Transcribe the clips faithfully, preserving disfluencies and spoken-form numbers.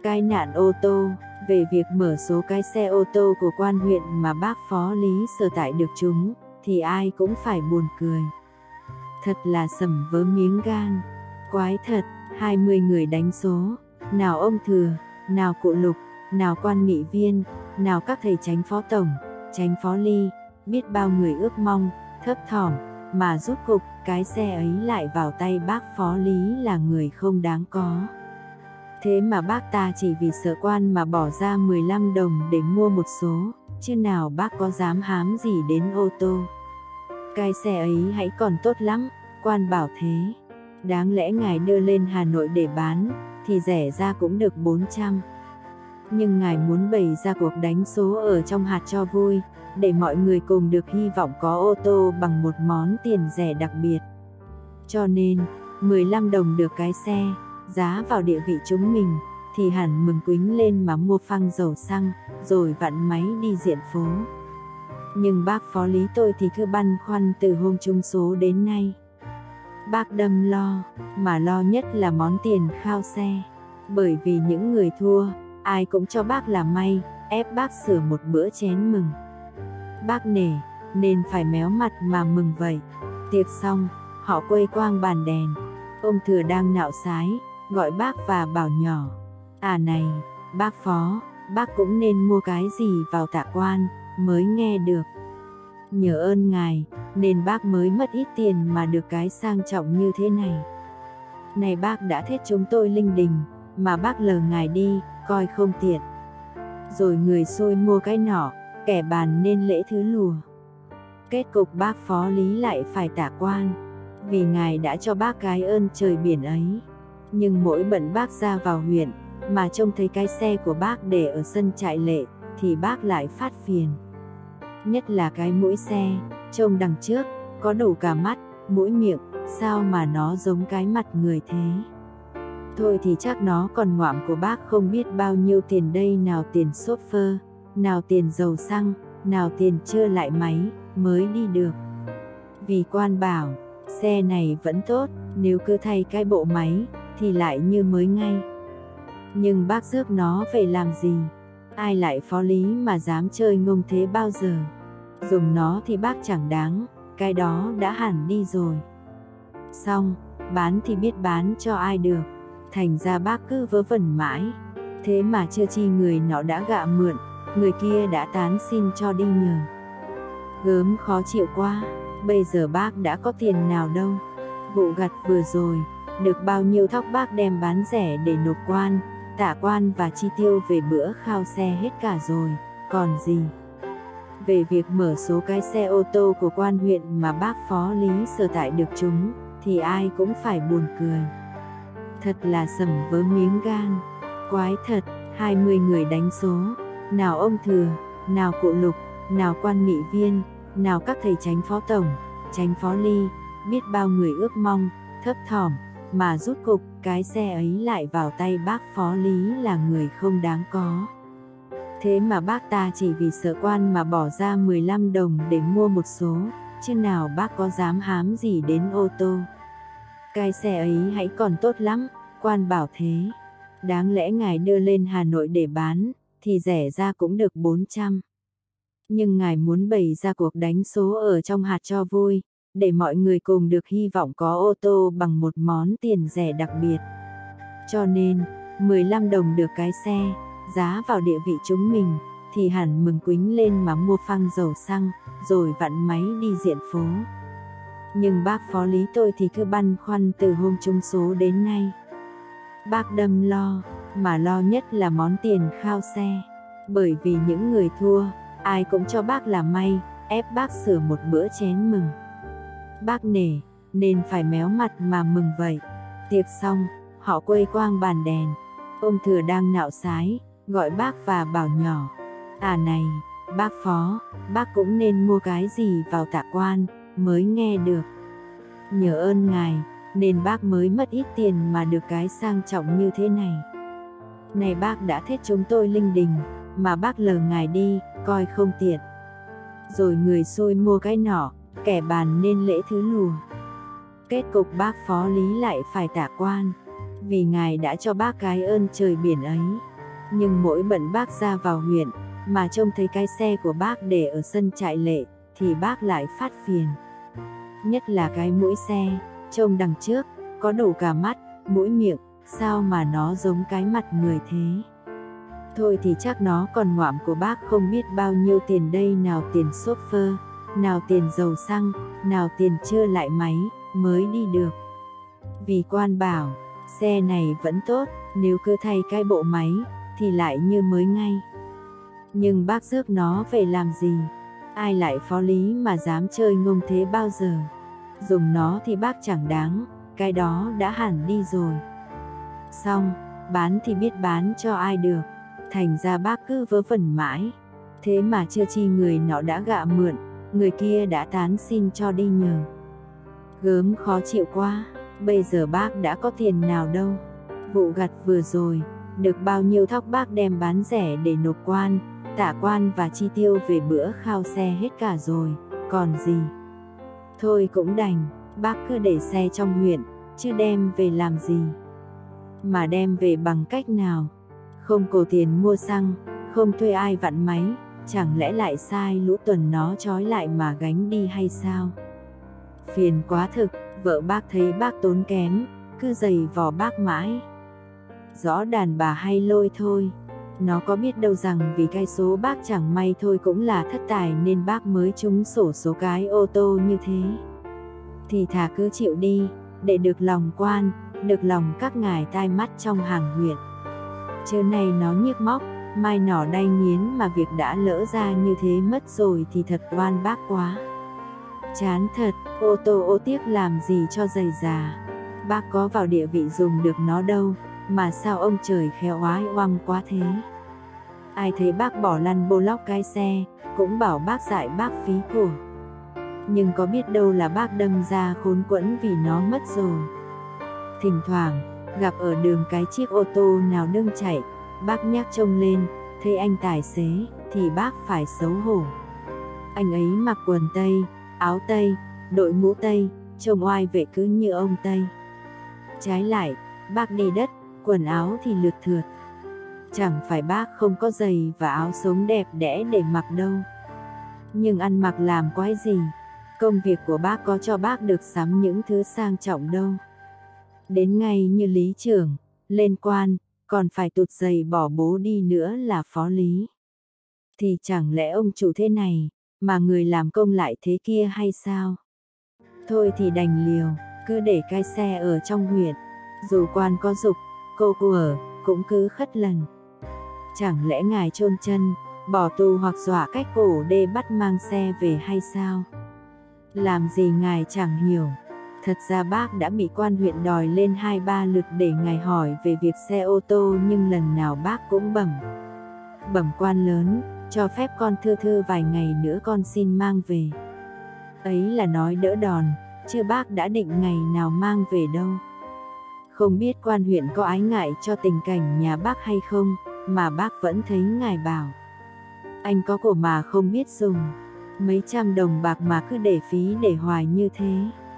cái nạn ô tô, về việc mở số cái xe ô tô của quan huyện mà bác Phó Lý Sở Tại được trúng, thì ai cũng phải buồn cười. Thật là sẩm vớ miếng gan. Quái thật, hai mươi người đánh số, nào ông Thừa, nào cụ Lục, nào quan nghị viên, nào các thầy chánh phó tổng, chánh phó Ly, biết bao người ước mong, thấp thỏm, mà rốt cục, cái xe ấy lại vào tay bác Phó Lý là người không đáng có. Thế mà bác ta chỉ vì sợ quan mà bỏ ra mười lăm đồng để mua một số, chứ nào bác có dám hám gì đến ô tô. Cái xe ấy hãy còn tốt lắm, quan bảo thế. Đáng lẽ ngài đưa lên Hà Nội để bán, thì rẻ ra cũng được bốn trăm. Nhưng ngài muốn bày ra cuộc đánh số ở trong hạt cho vui, để mọi người cùng được hy vọng có ô tô bằng một món tiền rẻ đặc biệt. Cho nên, mười lăm đồng được cái xe, giá vào địa vị chúng mình, thì hẳn mừng quính lên mà mua phăng dầu xăng, rồi vặn máy đi diện phố. Nhưng bác Phó Lý tôi thì cứ băn khoăn từ hôm trúng số đến nay. Bác đâm lo, mà lo nhất là món tiền khao xe. Bởi vì những người thua, ai cũng cho bác là may, ép bác sửa một bữa chén mừng. Bác nể, nên phải méo mặt mà mừng vậy. Tiệc xong, họ quây quang bàn đèn. Ông Thừa đang nạo sái, gọi bác và bảo nhỏ: À này, bác Phó, bác cũng nên mua cái gì vào tạ quan, mới nghe được. Nhờ ơn ngài, nên bác mới mất ít tiền mà được cái sang trọng như thế này. Này bác đã thết chúng tôi linh đình, mà bác lờ ngài đi, coi không tiện. Rồi người xôi mua cái nọ, kẻ bàn nên lễ thứ lùa. Kết cục bác Phó Lý lại phải tạ quan, vì ngài đã cho bác cái ơn trời biển ấy. Nhưng mỗi bận bác ra vào huyện, mà trông thấy cái xe của bác để ở sân trại lệ, thì bác lại phát phiền. Nhất là cái mũi xe, trông đằng trước, có đủ cả mắt, mũi miệng, sao mà nó giống cái mặt người thế. Thôi thì chắc nó còn ngoạm của bác không biết bao nhiêu tiền đây, nào tiền xốp phơ, nào tiền dầu xăng, nào tiền chưa lại máy, mới đi được. Vì quan bảo, xe này vẫn tốt, nếu cứ thay cái bộ máy, thì lại như mới ngay. Nhưng bác rước nó về làm gì? Ai lại Phó Lý mà dám chơi ngông thế bao giờ? Dùng nó thì bác chẳng đáng, cái đó đã hẳn đi rồi. Xong, bán thì biết bán cho ai được. Thành ra bác cứ vớ vẩn mãi. Thế mà chưa chi người nọ đã gạ mượn, người kia đã tán xin cho đi nhờ. Gớm khó chịu quá, bây giờ bác đã có tiền nào đâu. Vụ gặt vừa rồi, được bao nhiêu thóc bác đem bán rẻ để nộp quan, tạ quan và chi tiêu về bữa khao xe hết cả rồi, còn gì. Về việc mở số cái xe ô tô của quan huyện mà bác Phó Lý Sở Tại được trúng, thì ai cũng phải buồn cười. Thật là sẩm vớ miếng gan. Quái thật, hai mươi người đánh số, nào ông Thừa, nào cụ Lục, nào quan nghị viên, nào các thầy chánh phó tổng, chánh phó Ly, biết bao người ước mong, thấp thỏm, mà rốt cục, cái xe ấy lại vào tay bác Phó Lý là người không đáng có. Thế mà bác ta chỉ vì sợ quan mà bỏ ra mười lăm đồng để mua một số, chứ nào bác có dám hám gì đến ô tô. Cái xe ấy hãy còn tốt lắm, quan bảo thế. Đáng lẽ ngài đưa lên Hà Nội để bán, thì rẻ ra cũng được bốn trăm. Nhưng ngài muốn bày ra cuộc đánh số ở trong hạt cho vui, để mọi người cùng được hy vọng có ô tô bằng một món tiền rẻ đặc biệt. Cho nên, mười lăm đồng được cái xe, giá vào địa vị chúng mình, thì hẳn mừng quính lên mà mua phăng dầu xăng, rồi vặn máy đi diện phố. Nhưng bác Phó Lý tôi thì cứ băn khoăn từ hôm trúng số đến nay. Bác đâm lo, mà lo nhất là món tiền khao xe. Bởi vì những người thua, ai cũng cho bác là may, ép bác sửa một bữa chén mừng. Bác nể, nên phải méo mặt mà mừng vậy. Tiệc xong, họ quây quang bàn đèn. Ông Thừa đang nạo sái, gọi bác và bảo nhỏ: À này, bác Phó, bác cũng nên mua cái gì vào tạ quan, mới nghe được. Nhờ ơn ngài, nên bác mới mất ít tiền mà được cái sang trọng như thế này. Này bác đã thết chúng tôi linh đình, mà bác lờ ngài đi, coi không tiện. Rồi người xôi mua cái nọ, kẻ bàn nên lễ thứ lùa. Kết cục bác Phó Lý lại phải tạ quan, vì ngài đã cho bác cái ơn trời biển ấy. Nhưng mỗi bận bác ra vào huyện, mà trông thấy cái xe của bác để ở sân trại lệ, thì bác lại phát phiền. Nhất là cái mũi xe, trông đằng trước, có đủ cả mắt, mũi miệng, sao mà nó giống cái mặt người thế. Thôi thì chắc nó còn ngoạm của bác không biết bao nhiêu tiền đây, nào tiền chauffeur, nào tiền dầu xăng, nào tiền chưa lại máy, mới đi được. Vì quan bảo, xe này vẫn tốt, nếu cứ thay cái bộ máy, thì lại như mới ngay. Nhưng bác rước nó về làm gì? Ai lại phó lý mà dám chơi ngông thế bao giờ? Dùng nó thì bác chẳng đáng, cái đó đã hẳn đi rồi. Xong, bán thì biết bán cho ai được, thành ra bác cứ vớ vẩn mãi. Thế mà chưa chi người nọ đã gạ mượn, người kia đã tán xin cho đi nhờ. Gớm khó chịu quá, bây giờ bác đã có tiền nào đâu. Vụ gặt vừa rồi, được bao nhiêu thóc bác đem bán rẻ để nộp quan, tạ quan và chi tiêu về bữa khao xe hết cả rồi, còn gì. Thôi cũng đành, bác cứ để xe trong huyện, chứ đem về làm gì. Mà đem về bằng cách nào? Không cổ tiền mua xăng, không thuê ai vặn máy, chẳng lẽ lại sai lũ tuần nó trói lại mà gánh đi hay sao? Phiền quá thực, vợ bác thấy bác tốn kém, cứ giày vò bác mãi. Rõ đàn bà hay lôi thôi, nó có biết đâu rằng vì cái số bác chẳng may thôi cũng là thất tài nên bác mới trúng sổ số cái ô tô như thế. Thì thà cứ chịu đi, để được lòng quan, được lòng các ngài tai mắt trong hàng huyện. Chứ này nó nhức móc, mai nỏ đay nghiến mà việc đã lỡ ra như thế mất rồi thì thật oan bác quá. Chán thật, ô tô ô tiếc làm gì cho dày già. Bác có vào địa vị dùng được nó đâu, mà sao ông trời khéo oái oăm quá thế. Ai thấy bác bỏ lăn bô lóc cái xe, cũng bảo bác dạy bác phí của. Nhưng có biết đâu là bác đâm ra khốn quẫn vì nó mất rồi. Thỉnh thoảng, gặp ở đường cái chiếc ô tô nào đương chạy, bác nhắc trông lên, thấy anh tài xế, thì bác phải xấu hổ. Anh ấy mặc quần tây, áo tây, đội mũ tây, trông oai vệ cứ như ông Tây. Trái lại, bác đi đất, quần áo thì lượt thượt. Chẳng phải bác không có giày và áo sống đẹp đẽ để mặc đâu. Nhưng ăn mặc làm quái gì, công việc của bác có cho bác được sắm những thứ sang trọng đâu. Đến ngay như lý trưởng, lên quan, còn phải tụt giày bỏ bố đi nữa là phó lý. Thì chẳng lẽ ông chủ thế này, mà người làm công lại thế kia hay sao? Thôi thì đành liều, cứ để cái xe ở trong huyện. Dù quan có dục, cô của, cũng cứ khất lần. Chẳng lẽ ngài chôn chân, bỏ tù hoặc dọa cách cổ đê bắt mang xe về hay sao? Làm gì ngài chẳng hiểu. Thật ra bác đã bị quan huyện đòi lên hai ba lượt để ngài hỏi về việc xe ô tô, nhưng lần nào bác cũng bẩm. Bẩm quan lớn, cho phép con thư thư vài ngày nữa con xin mang về. Ấy là nói đỡ đòn, chứ bác đã định ngày nào mang về đâu. Không biết quan huyện có ái ngại cho tình cảnh nhà bác hay không, mà bác vẫn thấy ngài bảo. Anh có của mà không biết dùng, mấy trăm đồng bạc mà cứ để phí để hoài như thế.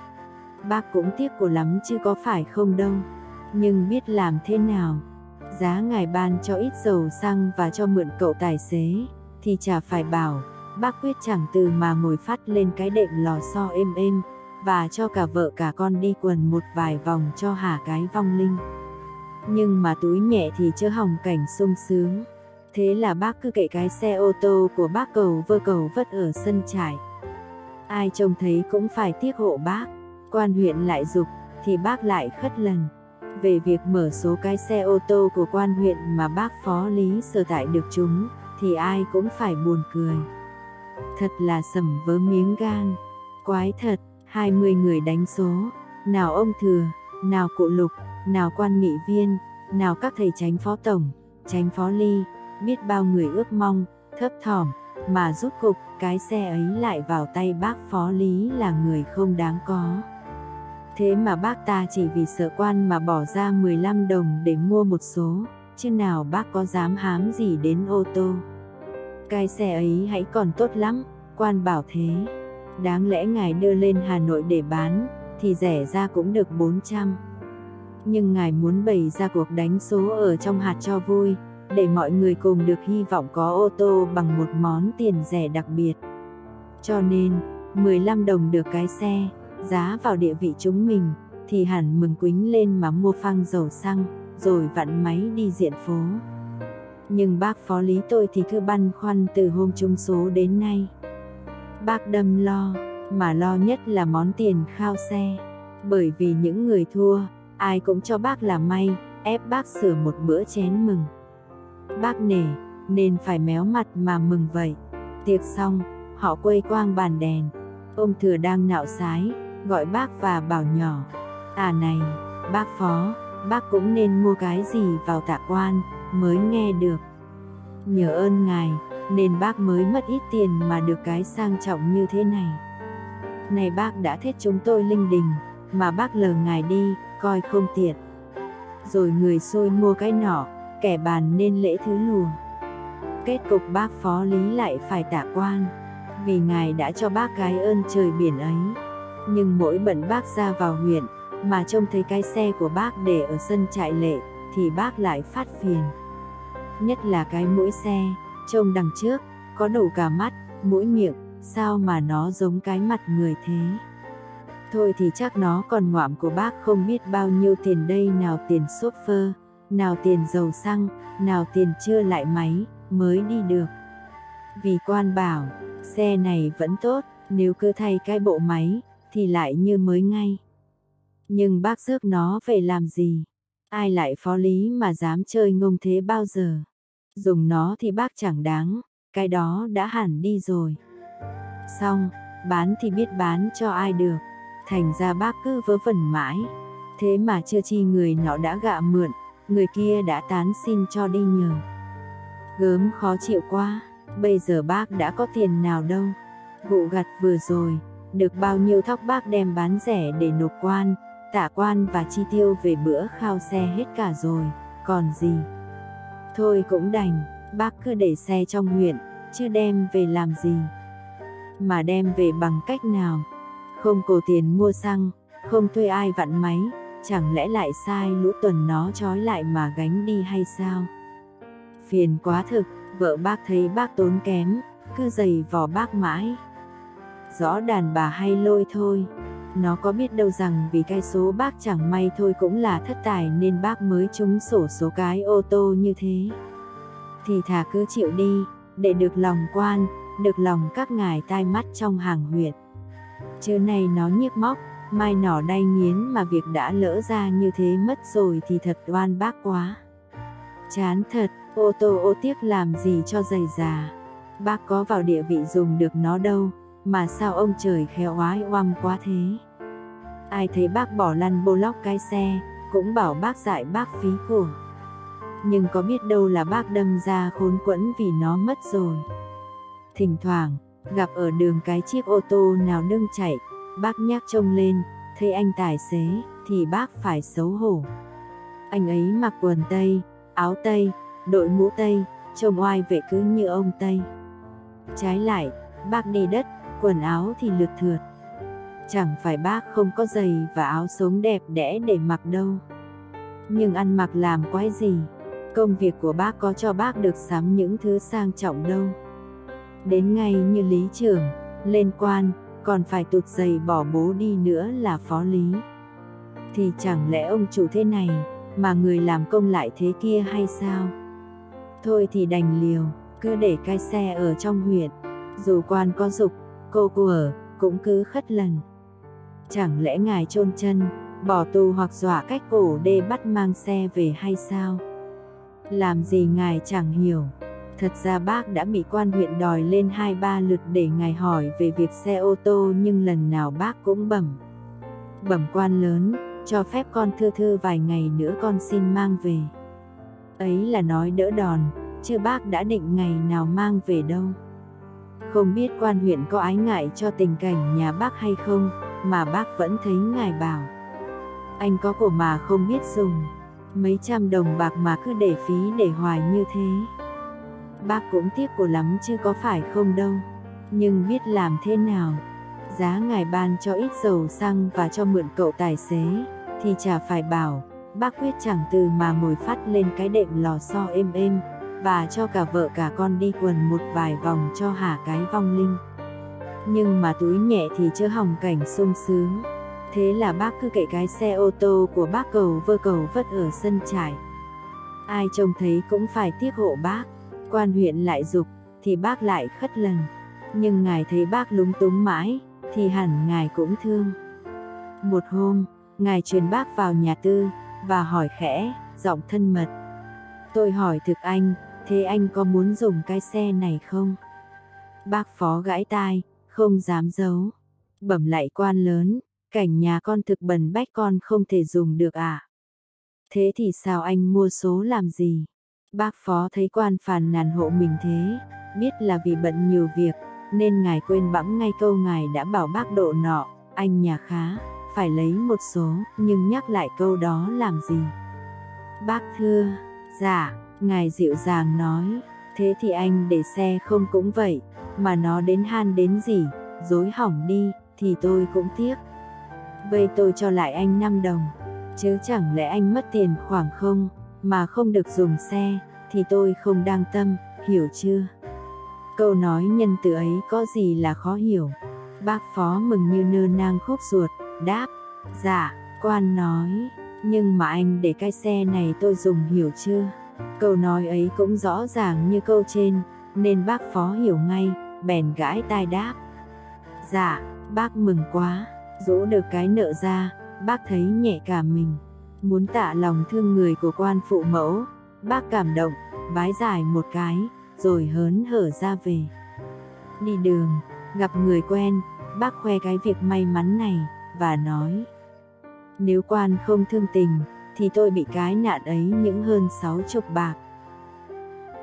Bác cũng tiếc của lắm chứ có phải không đâu, nhưng biết làm thế nào. Giá ngài ban cho ít dầu xăng và cho mượn cậu tài xế, thì chả phải bảo. Bác quyết chẳng từ mà ngồi phát lên cái đệm lò xo êm êm, và cho cả vợ cả con đi quần một vài vòng cho hả cái vong linh. Nhưng mà túi nhẹ thì chớ hỏng cảnh sung sướng. Thế là bác cứ kệ cái xe ô tô của bác cầu vơ cầu vất ở sân trại. Ai trông thấy cũng phải tiếc hộ bác. Quan huyện lại giục, thì bác lại khất lần. Về việc mở số cái xe ô tô của quan huyện mà bác phó lý sở tại được chúng, thì ai cũng phải buồn cười. Thật là sẩm vớ miếng gan. Quái thật, hai mươi người đánh số, nào ông thừa, nào cụ Lục, nào quan nghị viên, nào các thầy chánh phó tổng, chánh phó ly, biết bao người ước mong, thấp thỏm, mà rút cục cái xe ấy lại vào tay bác phó lý là người không đáng có. Thế mà bác ta chỉ vì sợ quan mà bỏ ra mười lăm đồng để mua một số, chứ nào bác có dám hám gì đến ô tô. Cái xe ấy hãy còn tốt lắm, quan bảo thế. Đáng lẽ ngài đưa lên Hà Nội để bán, thì rẻ ra cũng được bốn trăm. Nhưng ngài muốn bày ra cuộc đánh số ở trong hạt cho vui, để mọi người cùng được hy vọng có ô tô bằng một món tiền rẻ đặc biệt. Cho nên, mười lăm đồng được cái xe, giá vào địa vị chúng mình, thì hẳn mừng quính lên mà mua phăng dầu xăng, rồi vặn máy đi diện phố. Nhưng bác phó lý tôi thì cứ băn khoăn từ hôm trúng số đến nay. Bác đâm lo, mà lo nhất là món tiền khao xe. Bởi vì những người thua, ai cũng cho bác là may, ép bác sửa một bữa chén mừng. Bác nể, nên phải méo mặt mà mừng vậy. Tiệc xong, họ quây quang bàn đèn. Ông Thừa đang nạo sái, gọi bác và bảo nhỏ: À này, bác phó, bác cũng nên mua cái gì vào tạ quan, mới nghe được. Nhờ ơn ngài, nên bác mới mất ít tiền mà được cái sang trọng như thế này. Này bác đã thết chúng tôi linh đình, mà bác lờ ngài đi, coi không tiện. Rồi người xui mua cái nọ, kẻ bàn nên lễ thứ lùa. Kết cục bác phó lý lại phải tạ quan, vì ngài đã cho bác cái ơn trời biển ấy. Nhưng mỗi bận bác ra vào huyện, mà trông thấy cái xe của bác để ở sân trại lệ, thì bác lại phát phiền. Nhất là cái mũi xe, trông đằng trước, có đủ cả mắt, mũi miệng, sao mà nó giống cái mặt người thế. Thôi thì chắc nó còn ngoạm của bác không biết bao nhiêu tiền đây, nào tiền chauffeur, nào tiền dầu xăng, nào tiền chưa lại máy, mới đi được. Vì quan bảo, xe này vẫn tốt, nếu cứ thay cái bộ máy, thì lại như mới ngay. Nhưng bác rước nó về làm gì? Ai lại phó lý mà dám chơi ngông thế bao giờ? Dùng nó thì bác chẳng đáng, cái đó đã hẳn đi rồi. Xong, bán thì biết bán cho ai được. Thành ra bác cứ vớ vẩn mãi. Thế mà chưa chi người nọ đã gạ mượn, người kia đã tán xin cho đi nhờ. Gớm khó chịu quá, bây giờ bác đã có tiền nào đâu. Vụ gặt vừa rồi, được bao nhiêu thóc bác đem bán rẻ để nộp quan, tạ quan và chi tiêu về bữa khao xe hết cả rồi, còn gì. Thôi cũng đành, bác cứ để xe trong huyện, chứ đem về làm gì. Mà đem về bằng cách nào? Không cổ tiền mua xăng, không thuê ai vặn máy, chẳng lẽ lại sai lũ tuần nó trói lại mà gánh đi hay sao? Phiền quá thực, vợ bác thấy bác tốn kém, cứ giày vò bác mãi. Rõ đàn bà hay lôi thôi, nó có biết đâu rằng vì cái số bác chẳng may thôi cũng là thất tài nên bác mới trúng sổ số cái ô tô như thế. Thì thà cứ chịu đi, để được lòng quan, được lòng các ngài tai mắt trong hàng huyện. Chứ này nó nhiếc móc, mai nỏ đay nghiến mà việc đã lỡ ra như thế mất rồi thì thật oan bác quá. Chán thật, ô tô ô tiếc làm gì cho dày già. Bác có vào địa vị dùng được nó đâu, mà sao ông trời khéo oái oăm quá thế. Ai thấy bác bỏ lăn bô lóc cái xe, cũng bảo bác dại bác phí của. Nhưng có biết đâu là bác đâm ra khốn quẫn vì nó mất rồi. Thỉnh thoảng, gặp ở đường cái chiếc ô tô nào đương chạy, bác nhác trông lên, thấy anh tài xế, thì bác phải xấu hổ. Anh ấy mặc quần tây, áo tây, đội mũ tây, trông oai vệ cứ như ông Tây. Trái lại, bác đi đất, quần áo thì lượt thượt. Chẳng phải bác không có giày và áo sống đẹp đẽ để mặc đâu. Nhưng ăn mặc làm quái gì, công việc của bác có cho bác được sắm những thứ sang trọng đâu. Đến ngay như lý trưởng, lên quan, còn phải tụt giày bỏ bố đi nữa là phó lý. Thì chẳng lẽ ông chủ thế này, mà người làm công lại thế kia hay sao? Thôi thì đành liều, cứ để cái xe ở trong huyện. Dù quan có dục, cô của cũng cứ khất lần. Chẳng lẽ ngài chôn chân, bỏ tù hoặc dọa cách cổ đê bắt mang xe về hay sao? Làm gì ngài chẳng hiểu. Thật ra bác đã bị quan huyện đòi lên hai ba lượt để ngài hỏi về việc xe ô tô, nhưng lần nào bác cũng bẩm. Bẩm quan lớn, cho phép con thư thư vài ngày nữa con xin mang về. Ấy là nói đỡ đòn, chứ bác đã định ngày nào mang về đâu. Không biết quan huyện có ái ngại cho tình cảnh nhà bác hay không, mà bác vẫn thấy ngài bảo. Anh có của mà không biết dùng, mấy trăm đồng bạc mà cứ để phí để hoài như thế. Bác cũng tiếc của lắm chứ có phải không đâu. Nhưng biết làm thế nào, giá ngài ban cho ít dầu xăng và cho mượn cậu tài xế, thì chả phải bảo. Bác quyết chẳng từ mà ngồi phát lên cái đệm lò xo êm êm, và cho cả vợ cả con đi quần một vài vòng cho hả cái vong linh. Nhưng mà túi nhẹ thì chớ hỏng cảnh sung sướng. Thế là bác cứ kệ cái xe ô tô của bác cầu vơ cầu vất ở sân trại. Ai trông thấy cũng phải tiếc hộ bác. Quan huyện lại giục, thì bác lại khất lần. Nhưng ngài thấy bác lúng túng mãi, thì hẳn ngài cũng thương. Một hôm, ngài truyền bác vào nhà tư, và hỏi khẽ, giọng thân mật. Tôi hỏi thực anh, thế anh có muốn dùng cái xe này không? Bác phó gãi tai, không dám giấu. Bẩm lạy quan lớn, cảnh nhà con thực bần bách con không thể dùng được à? Thế thì sao anh mua số làm gì? Bác phó thấy quan phàn nàn hộ mình thế, biết là vì bận nhiều việc, nên ngài quên bẵng ngay câu ngài đã bảo bác độ nọ, anh nhà khá, phải lấy một số, nhưng nhắc lại câu đó làm gì? Bác thưa, dạ, ngài dịu dàng nói, thế thì anh để xe không cũng vậy, mà nó đến han đến gì, dối hỏng đi, thì tôi cũng tiếc. Vậy tôi cho lại anh năm đồng, chứ chẳng lẽ anh mất tiền khoảng không, mà không được dùng xe, thì tôi không đang tâm, hiểu chưa? Câu nói nhân từ ấy có gì là khó hiểu? Bác phó mừng như nơ nang khúc ruột, đáp, dạ, quan nói, nhưng mà anh để cái xe này tôi dùng hiểu chưa? Câu nói ấy cũng rõ ràng như câu trên, nên bác phó hiểu ngay, bèn gãi tai đáp. Dạ, bác mừng quá, rũ được cái nợ ra, bác thấy nhẹ cả mình. Muốn tạ lòng thương người của quan phụ mẫu, bác cảm động, vái giải một cái, rồi hớn hở ra về. Đi đường, gặp người quen, bác khoe cái việc may mắn này, và nói. Nếu quan không thương tình, thì tôi bị cái nạn ấy những hơn sáu chục bạc.